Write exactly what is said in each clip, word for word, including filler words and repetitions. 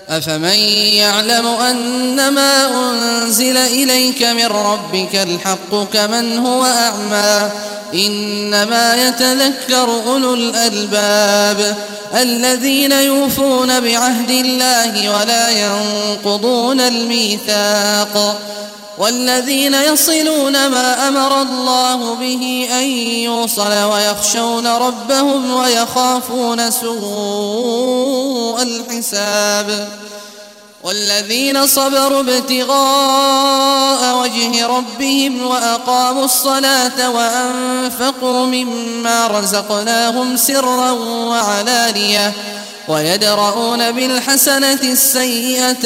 أفمن يعلم أنما أنزل إليك من ربك الحق كمن هو أعمى إنما يتذكر أولو الألباب الذين يوفون بعهد الله ولا ينقضون الميثاق والذين يصلون ما أمر الله به أن يوصل ويخشون ربهم ويخافون سوء الحساب والذين صبروا ابتغاء وجه ربهم وأقاموا الصلاة وأنفقوا مما رزقناهم سرا وعلانية ويدرؤون بالحسنة السيئة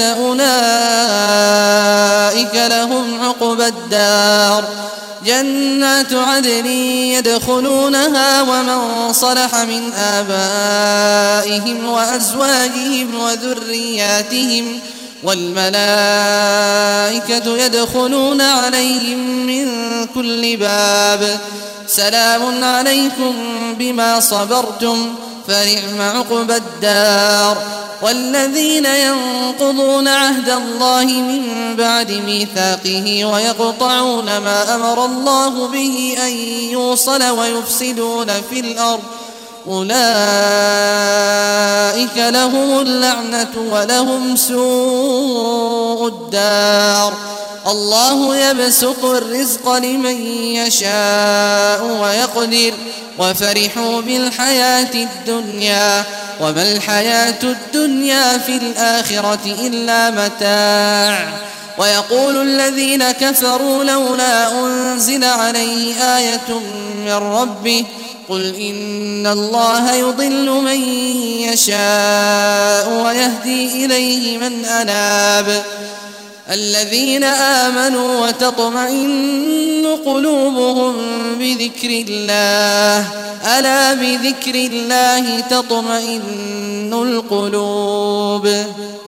أولئك لهم عقبى الدار جنات عدن يدخلونها ومن صلح من آبائهم وأزواجهم وذرياتهم والملائكة يدخلون عليهم من كل باب سلام عليكم بما صبرتم فنعم عقبى الدار والذين ينقضون عهد الله من بعد ميثاقه ويقطعون ما أمر الله به أن يوصل ويفسدون في الأرض أولئك لهم اللعنة ولهم سوء الدار الله يبسط الرزق لمن يشاء ويقدر وفرحوا بالحياة الدنيا وما الحياة الدنيا في الآخرة إلا متاع ويقول الذين كفروا لولا أنزل عليه آية من ربه قل إن الله يضل من يشاء ويهدي إليه من أناب الذين آمنوا وتطمئن قلوبهم بذكر الله ألا بذكر الله تطمئن القلوب